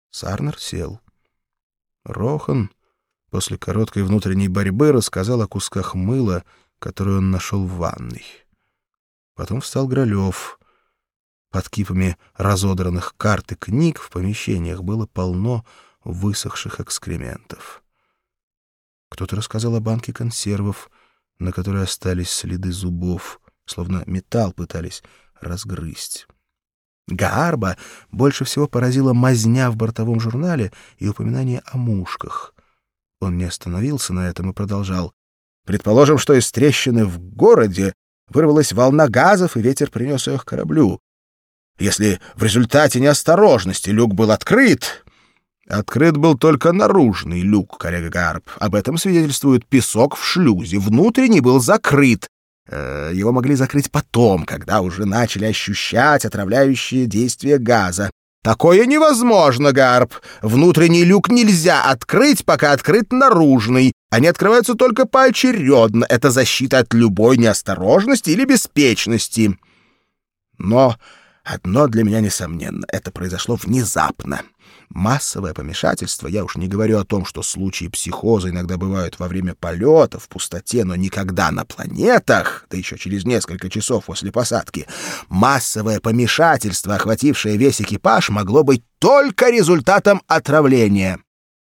Сарнер сел. Рохан после короткой внутренней борьбы рассказал о кусках мыла, которые он нашел в ванной. Потом встал Гролев. Под кипами разодранных карт и книг в помещениях было полно высохших экскрементов. Кто-то рассказал о банке консервов, на которой остались следы зубов, словно металл пытались разгрызть. Гаарба больше всего поразила мазня в бортовом журнале и упоминание о мушках. Он не остановился на этом и продолжал. «Предположим, что из трещины в городе вырвалась волна газов, и ветер принес ее к кораблю. Если в результате неосторожности люк был открыт...» «Открыт был только наружный люк, коллега Гарб. Об этом свидетельствует песок в шлюзе. Внутренний был закрыт. Его могли закрыть потом, когда уже начали ощущать отравляющие действия газа. Такое невозможно, Гарб. Внутренний люк нельзя открыть, пока открыт наружный. Они открываются только поочередно. Это защита от любой неосторожности или беспечности. Но одно для меня несомненно. Это произошло внезапно. Массовое помешательство, я уж не говорю о том, что случаи психоза иногда бывают во время полета, в пустоте, но никогда на планетах, да еще через несколько часов после посадки. Массовое помешательство, охватившее весь экипаж, могло быть только результатом отравления.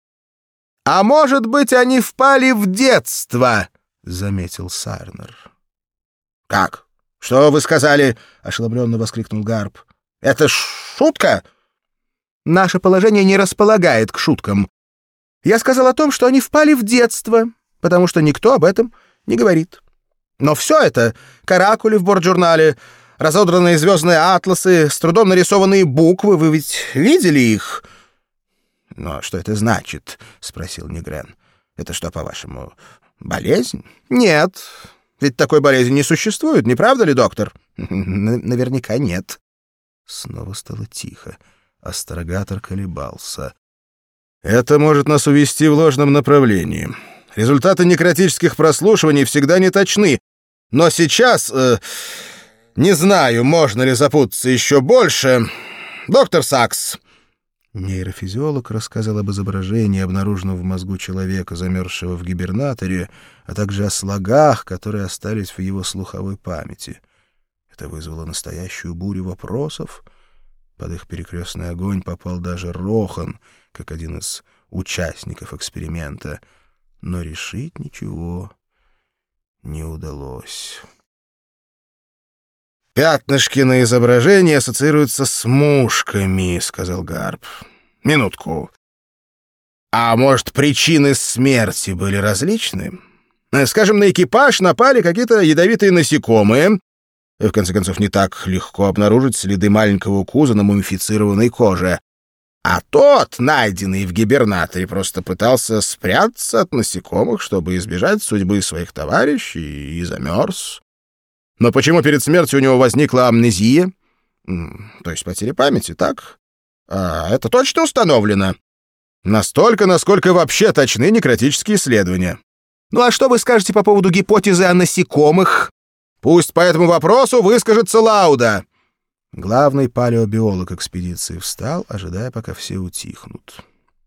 «А может быть, они впали в детство», — заметил Сарнер. «Как? Что вы сказали?» — ошеломленно воскликнул Гарб. «Это шутка?» «Наше положение не располагает к шуткам. Я сказал о том, что они впали в детство, потому что никто об этом не говорит. Но все это — каракули в бортжурнале, разодранные звездные атласы, с трудом нарисованные буквы. Вы ведь видели их?» «Но что это значит?» — спросил Негрен. «Это что, по-вашему, болезнь?» «Нет, ведь такой болезни не существует, не правда ли, доктор?» «Наверняка нет». Снова стало тихо. Астрогатор колебался. «Это может нас увести в ложном направлении. Результаты некротических прослушиваний всегда не точны. Но сейчас... не знаю, можно ли запутаться еще больше. Доктор Сакс!» Нейрофизиолог рассказал об изображении, обнаруженном в мозгу человека, замерзшего в гибернаторе, а также о слогах, которые остались в его слуховой памяти. Это вызвало настоящую бурю вопросов. Под их перекрестный огонь попал даже Рохан, как один из участников эксперимента. Но решить ничего не удалось. «Пятнышки на изображении ассоциируются с мушками», — сказал Гарб. «Минутку. А может, причины смерти были различны? Скажем, на экипаж напали какие-то ядовитые насекомые. В конце концов, не так легко обнаружить следы маленького укуса на мумифицированной коже. А тот, найденный в гибернаторе, просто пытался спрятаться от насекомых, чтобы избежать судьбы своих товарищей, и замерз. Но почему перед смертью у него возникла амнезия? То есть потеря памяти, так? Это точно установлено? Настолько, насколько вообще точны некротические исследования. Ну а что вы скажете по поводу гипотезы о насекомых? Пусть по этому вопросу выскажется Лауда. Главный палеобиолог экспедиции встал, ожидая, пока все утихнут.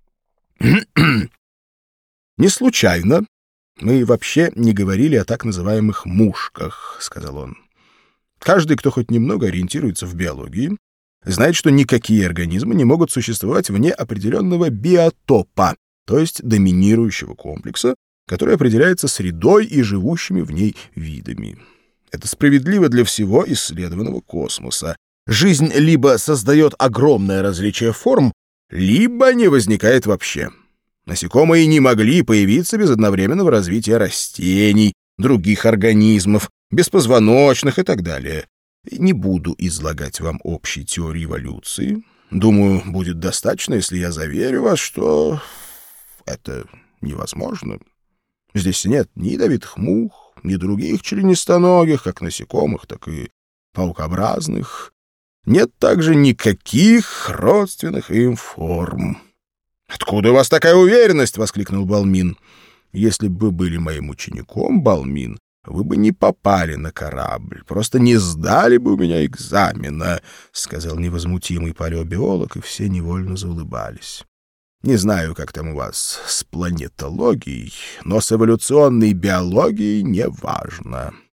«Не случайно мы вообще не говорили о так называемых мушках», — сказал он. «Каждый, кто хоть немного ориентируется в биологии, знает, что никакие организмы не могут существовать вне определенного биотопа, то есть доминирующего комплекса, который определяется средой и живущими в ней видами. Это справедливо для всего исследованного космоса. Жизнь либо создает огромное различие форм, либо не возникает вообще. Насекомые не могли появиться без одновременного развития растений, других организмов, беспозвоночных и так далее. Не буду излагать вам общей теории эволюции. Думаю, будет достаточно, если я заверю вас, что это невозможно. Здесь нет ни ядовитых мух, ни других членистоногих, как насекомых, так и паукообразных. Нет также никаких родственных им форм. «Откуда у вас такая уверенность?» — воскликнул Балмин. «Если бы вы были моим учеником, Балмин, вы бы не попали на корабль, просто не сдали бы у меня экзамена, — сказал невозмутимый палеобиолог, и все невольно заулыбались. Не знаю, как там у вас с планетологией, но с эволюционной биологией неважно.